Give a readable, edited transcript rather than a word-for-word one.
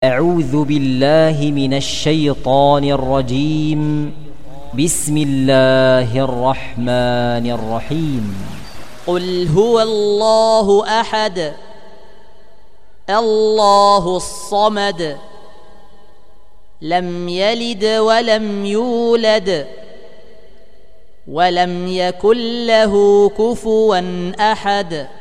أعوذ بالله من الشيطان الرجيم. بسم الله الرحمن الرحيم. قل هو الله أحد الله الصمد لم يلد ولم يولد ولم يكن له كفوا أحد.